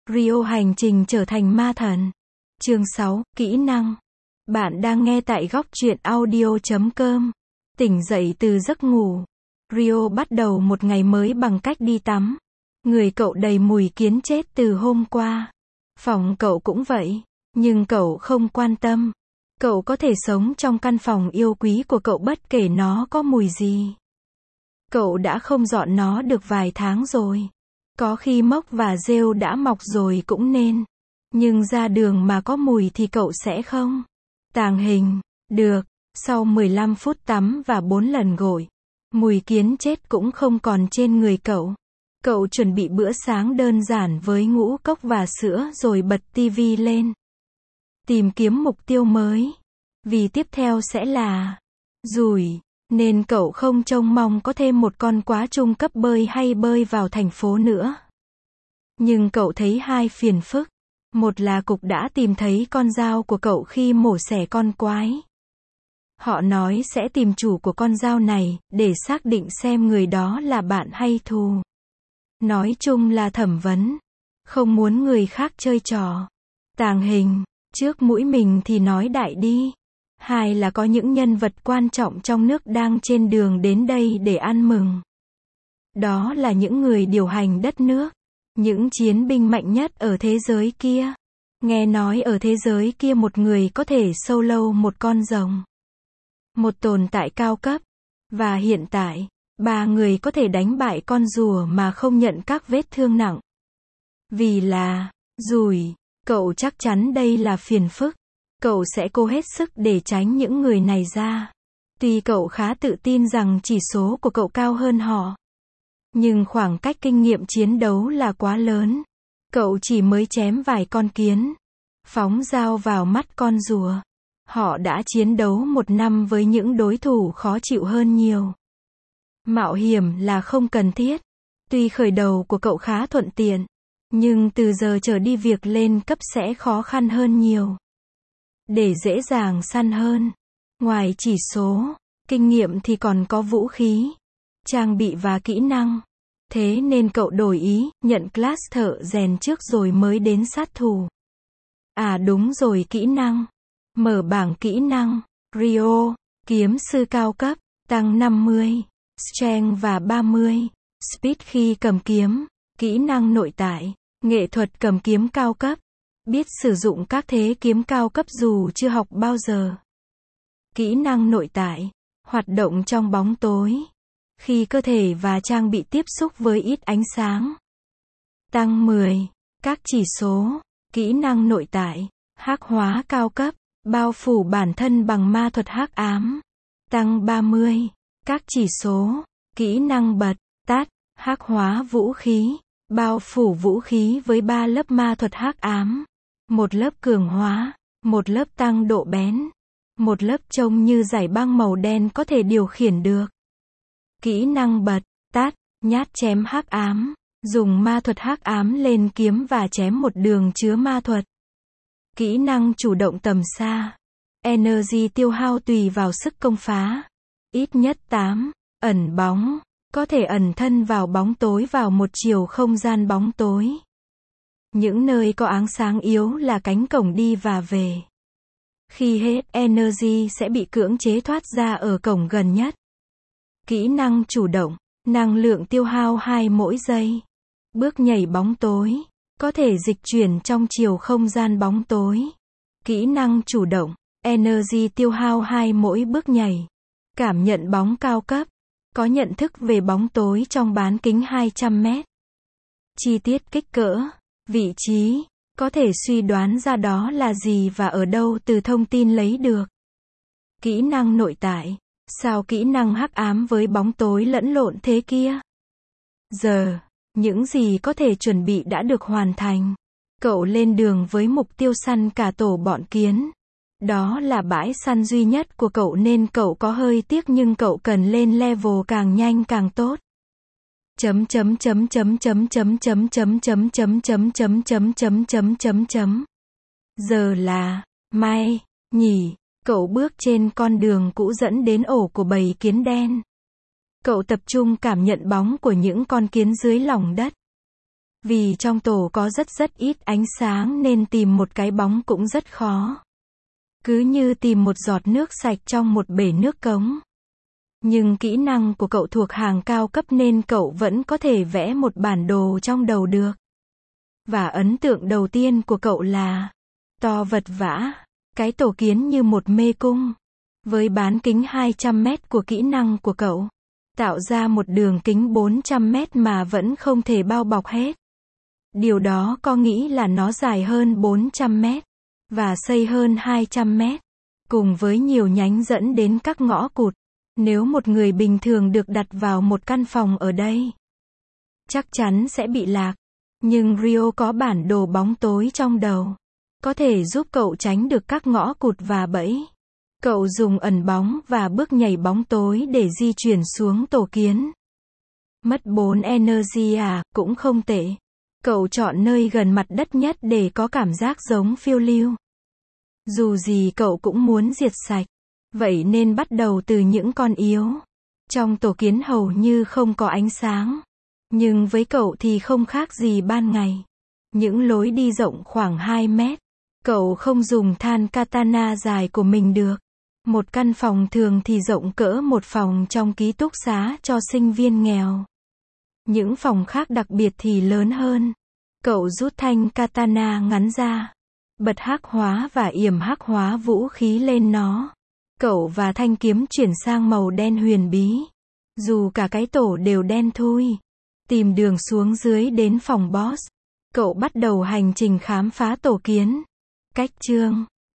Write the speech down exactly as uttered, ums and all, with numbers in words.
Rio hành trình trở thành ma thần. Chương sáu, kỹ năng. Bạn đang nghe tại góc truyện audio chấm com. Tỉnh dậy từ giấc ngủ, Rio bắt đầu một ngày mới bằng cách đi tắm. Người cậu đầy mùi kiến chết từ hôm qua. Phòng cậu cũng vậy, nhưng cậu không quan tâm. Cậu có thể sống trong căn phòng yêu quý của cậu bất kể nó có mùi gì. Cậu đã không dọn nó được vài tháng rồi. Có khi mốc và rêu đã mọc rồi cũng nên. Nhưng ra đường mà có mùi thì cậu sẽ không. Tàng hình. Được. Sau mười lăm phút tắm và bốn lần gội, mùi kiến chết cũng không còn trên người cậu. Cậu chuẩn bị bữa sáng đơn giản với ngũ cốc và sữa rồi bật tivi lên. Tìm kiếm mục tiêu mới. Vì tiếp theo sẽ là dùi, nên cậu không trông mong có thêm một con quá trung cấp bơi hay bơi vào thành phố nữa. Nhưng cậu thấy hai phiền phức. Một là cục đã tìm thấy con dao của cậu khi mổ xẻ con quái. Họ nói sẽ tìm chủ của con dao này, để xác định xem người đó là bạn hay thù. Nói chung là thẩm vấn. Không muốn người khác chơi trò tàng hình trước mũi mình thì nói đại đi. Hai là có những nhân vật quan trọng trong nước đang trên đường đến đây để ăn mừng. Đó là những người điều hành đất nước. Những chiến binh mạnh nhất ở thế giới kia. Nghe nói ở thế giới kia một người có thể solo một con rồng. Một tồn tại cao cấp. Và hiện tại, ba người có thể đánh bại con rùa mà không nhận các vết thương nặng. Vì là dùi, cậu chắc chắn đây là phiền phức. Cậu sẽ cố hết sức để tránh những người này ra. Tuy cậu khá tự tin rằng chỉ số của cậu cao hơn họ. Nhưng khoảng cách kinh nghiệm chiến đấu là quá lớn. Cậu chỉ mới chém vài con kiến. Phóng dao vào mắt con rùa. Họ đã chiến đấu một năm với những đối thủ khó chịu hơn nhiều. Mạo hiểm là không cần thiết. Tuy khởi đầu của cậu khá thuận tiện. Nhưng từ giờ trở đi việc lên cấp sẽ khó khăn hơn nhiều. Để dễ dàng săn hơn. Ngoài chỉ số, kinh nghiệm thì còn có vũ khí, trang bị và kỹ năng. Thế nên cậu đổi ý, nhận class thợ rèn trước rồi mới đến sát thủ. À đúng rồi, kỹ năng. Mở bảng kỹ năng. Rio, kiếm sư cao cấp, tăng năm mươi, strength và ba mươi, speed khi cầm kiếm, kỹ năng nội tại, nghệ thuật cầm kiếm cao cấp, biết sử dụng các thế kiếm cao cấp dù chưa học bao giờ. Kỹ năng nội tại, hoạt động trong bóng tối, khi cơ thể và trang bị tiếp xúc với ít ánh sáng. Tăng mười, các chỉ số, kỹ năng nội tại, hắc hóa cao cấp, bao phủ bản thân bằng ma thuật hắc ám. Tăng ba mươi, các chỉ số, kỹ năng bật, tát, hắc hóa vũ khí, bao phủ vũ khí với ba lớp ma thuật hắc ám. Một lớp cường hóa, một lớp tăng độ bén, một lớp trông như dải băng màu đen có thể điều khiển được. Kỹ năng bật, tát, nhát chém hắc ám, dùng ma thuật hắc ám lên kiếm và chém một đường chứa ma thuật. Kỹ năng chủ động tầm xa, energy tiêu hao tùy vào sức công phá, ít nhất tám, ẩn bóng, có thể ẩn thân vào bóng tối vào một chiều không gian bóng tối. Những nơi có ánh sáng yếu là cánh cổng đi và về. Khi hết energy sẽ bị cưỡng chế thoát ra ở cổng gần nhất. Kỹ năng chủ động, năng lượng tiêu hao hai mỗi giây. Bước nhảy bóng tối, có thể dịch chuyển trong chiều không gian bóng tối. Kỹ năng chủ động, energy tiêu hao hai mỗi bước nhảy. Cảm nhận bóng cao cấp, có nhận thức về bóng tối trong bán kính hai trăm mét. Chi tiết kích cỡ, vị trí, có thể suy đoán ra đó là gì và ở đâu từ thông tin lấy được. Kỹ năng nội tại, sao kỹ năng hắc ám với bóng tối lẫn lộn thế kia? Giờ, những gì có thể chuẩn bị đã được hoàn thành. Cậu lên đường với mục tiêu săn cả tổ bọn kiến. Đó là bãi săn duy nhất của cậu nên cậu có hơi tiếc nhưng cậu cần lên level càng nhanh càng tốt. Chấm chấm chấm chấm chấm chấm chấm chấm chấm chấm chấm chấm chấm chấm chấm chấm chấm. Giờ là mai nhỉ? Cậu bước trên con đường cũ dẫn đến ổ của bầy kiến đen. Cậu tập trung cảm nhận bóng của những con kiến dưới lòng đất. Vì trong tổ có rất rất ít ánh sáng nên tìm một cái bóng cũng rất khó. Cứ như tìm một giọt nước sạch trong một bể nước cống. Nhưng kỹ năng của cậu thuộc hàng cao cấp nên cậu vẫn có thể vẽ một bản đồ trong đầu được. Và ấn tượng đầu tiên của cậu là to vật vã, cái tổ kiến như một mê cung. Với bán kính hai trăm mét của kỹ năng của cậu, tạo ra một đường kính bốn trăm mét mà vẫn không thể bao bọc hết. Điều đó có nghĩa là nó dài hơn bốn trăm mét và xây hơn hai trăm mét, cùng với nhiều nhánh dẫn đến các ngõ cụt. Nếu một người bình thường được đặt vào một căn phòng ở đây, chắc chắn sẽ bị lạc. Nhưng Rio có bản đồ bóng tối trong đầu, có thể giúp cậu tránh được các ngõ cụt và bẫy. Cậu dùng ẩn bóng và bước nhảy bóng tối để di chuyển xuống tổ kiến. Mất bốn energy à, cũng không tệ. Cậu chọn nơi gần mặt đất nhất để có cảm giác giống phiêu lưu. Dù gì cậu cũng muốn diệt sạch. Vậy nên bắt đầu từ những con yếu. Trong tổ kiến hầu như không có ánh sáng. Nhưng với cậu thì không khác gì ban ngày. Những lối đi rộng khoảng hai mét. Cậu không dùng than katana dài của mình được. Một căn phòng thường thì rộng cỡ một phòng trong ký túc xá cho sinh viên nghèo. Những phòng khác đặc biệt thì lớn hơn. Cậu rút thanh katana ngắn ra, bật hắc hóa và yểm hắc hóa vũ khí lên nó. Cậu và thanh kiếm chuyển sang màu đen huyền bí. Dù cả cái tổ đều đen thui. Tìm đường xuống dưới đến phòng boss. Cậu bắt đầu hành trình khám phá tổ kiến. Cách chương